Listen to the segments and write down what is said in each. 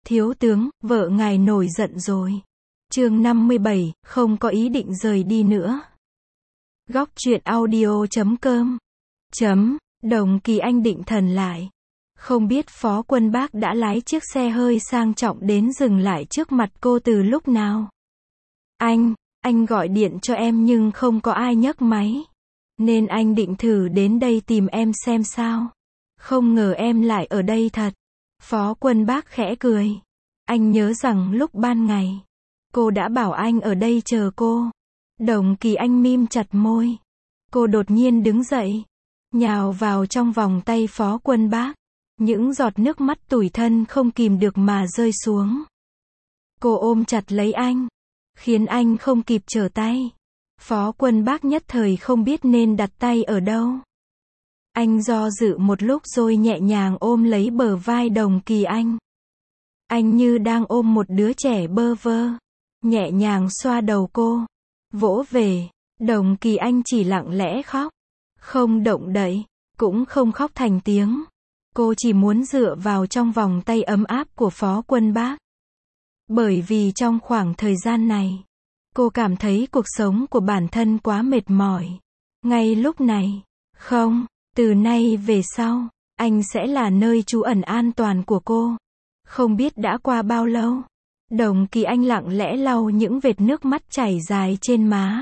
Thiếu tướng, vợ ngài nổi giận rồi. Chương 57, không có ý định rời đi nữa. Góc truyện audio.com Đồng Kỳ Anh định thần lại. Không biết Phó Quân Bác đã lái chiếc xe hơi sang trọng đến dừng lại trước mặt cô từ lúc nào. Anh gọi điện cho em nhưng không có ai nhấc máy. Nên anh định thử đến đây tìm em xem sao. Không ngờ em lại ở đây thật. Phó Quân Bác khẽ cười. Anh nhớ rằng lúc ban ngày, cô đã bảo anh ở đây chờ cô. Đồng Kỳ Anh mím chặt môi. Cô đột nhiên đứng dậy, nhào vào trong vòng tay Phó Quân Bác. Những giọt nước mắt tủi thân không kìm được mà rơi xuống. Cô ôm chặt lấy anh, khiến anh không kịp trở tay. Phó Quân Bác nhất thời không biết nên đặt tay ở đâu. Anh do dự một lúc rồi nhẹ nhàng ôm lấy bờ vai Đồng Kỳ Anh. Anh như đang ôm một đứa trẻ bơ vơ. Nhẹ nhàng xoa đầu cô, vỗ về. Đồng Kỳ Anh chỉ lặng lẽ khóc. Không động đậy, cũng không khóc thành tiếng. Cô chỉ muốn dựa vào trong vòng tay ấm áp của Phó Quân Bác. Bởi vì trong khoảng thời gian này, cô cảm thấy cuộc sống của bản thân quá mệt mỏi. Ngay lúc này, không, từ nay về sau, anh sẽ là nơi trú ẩn an toàn của cô. Không biết đã qua bao lâu, Đồng Kỳ Anh lặng lẽ lau những vệt nước mắt chảy dài trên má.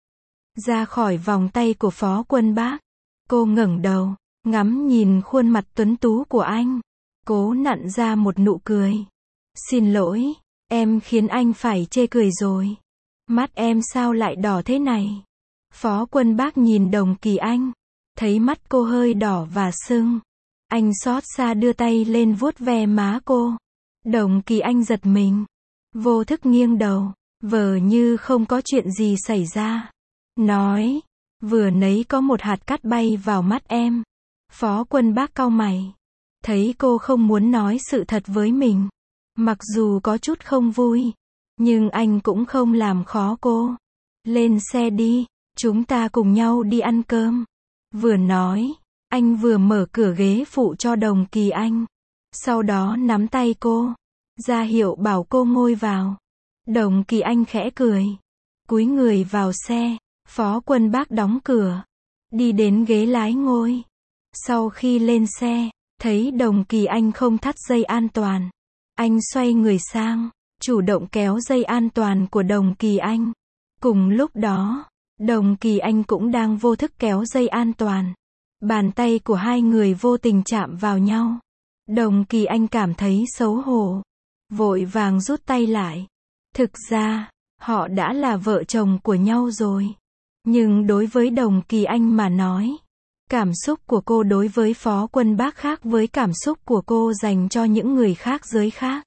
Ra khỏi vòng tay của Phó Quân Bác, cô ngẩng đầu, ngắm nhìn khuôn mặt tuấn tú của anh. Cố nặn ra một nụ cười. Xin lỗi, em khiến anh phải chê cười rồi. Mắt em sao lại đỏ thế này? Phó Quân Bác nhìn Đồng Kỳ Anh, thấy mắt cô hơi đỏ và sưng. Anh xót xa đưa tay lên vuốt ve má cô. Đồng Kỳ Anh giật mình, vô thức nghiêng đầu, vờ như không có chuyện gì xảy ra. Nói, vừa nãy có một hạt cát bay vào mắt em. Phó Quân Bác cau mày, thấy cô không muốn nói sự thật với mình. Mặc dù có chút không vui, nhưng anh cũng không làm khó cô. Lên xe đi, chúng ta cùng nhau đi ăn cơm. Vừa nói, anh vừa mở cửa ghế phụ cho Đồng Kỳ Anh. Sau đó nắm tay cô, ra hiệu bảo cô ngồi vào. Đồng Kỳ Anh khẽ cười, cúi người vào xe. Phó Quân Bác đóng cửa, đi đến ghế lái ngồi. Sau khi lên xe, thấy Đồng Kỳ Anh không thắt dây an toàn. Anh xoay người sang, chủ động kéo dây an toàn của Đồng Kỳ Anh. Cùng lúc đó, Đồng Kỳ Anh cũng đang vô thức kéo dây an toàn. Bàn tay của hai người vô tình chạm vào nhau. Đồng Kỳ Anh cảm thấy xấu hổ, vội vàng rút tay lại. Thực ra, họ đã là vợ chồng của nhau rồi. Nhưng đối với Đồng Kỳ Anh mà nói, cảm xúc của cô đối với Phó Quân Bác khác với cảm xúc của cô dành cho những người khác giới khác.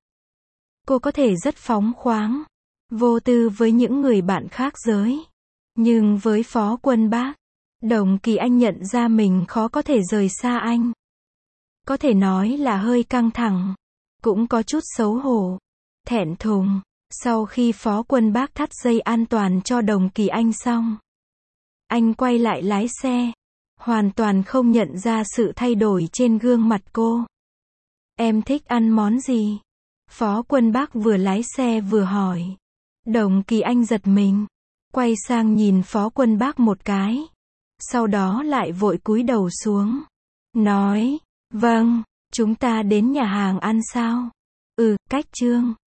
Cô có thể rất phóng khoáng, vô tư với những người bạn khác giới. Nhưng với Phó Quân Bác, Đồng Kỳ Anh nhận ra mình khó có thể rời xa anh. Có thể nói là hơi căng thẳng, cũng có chút xấu hổ, thẹn thùng. Sau khi Phó Quân Bác thắt dây an toàn cho Đồng Kỳ Anh xong, anh quay lại lái xe, hoàn toàn không nhận ra sự thay đổi trên gương mặt cô. Em thích ăn món gì? Phó Quân Bác vừa lái xe vừa hỏi. Đồng Kỳ Anh giật mình, quay sang nhìn Phó Quân Bác một cái. Sau đó lại vội cúi đầu xuống, nói, vâng, chúng ta đến nhà hàng ăn sao? Cách Trương.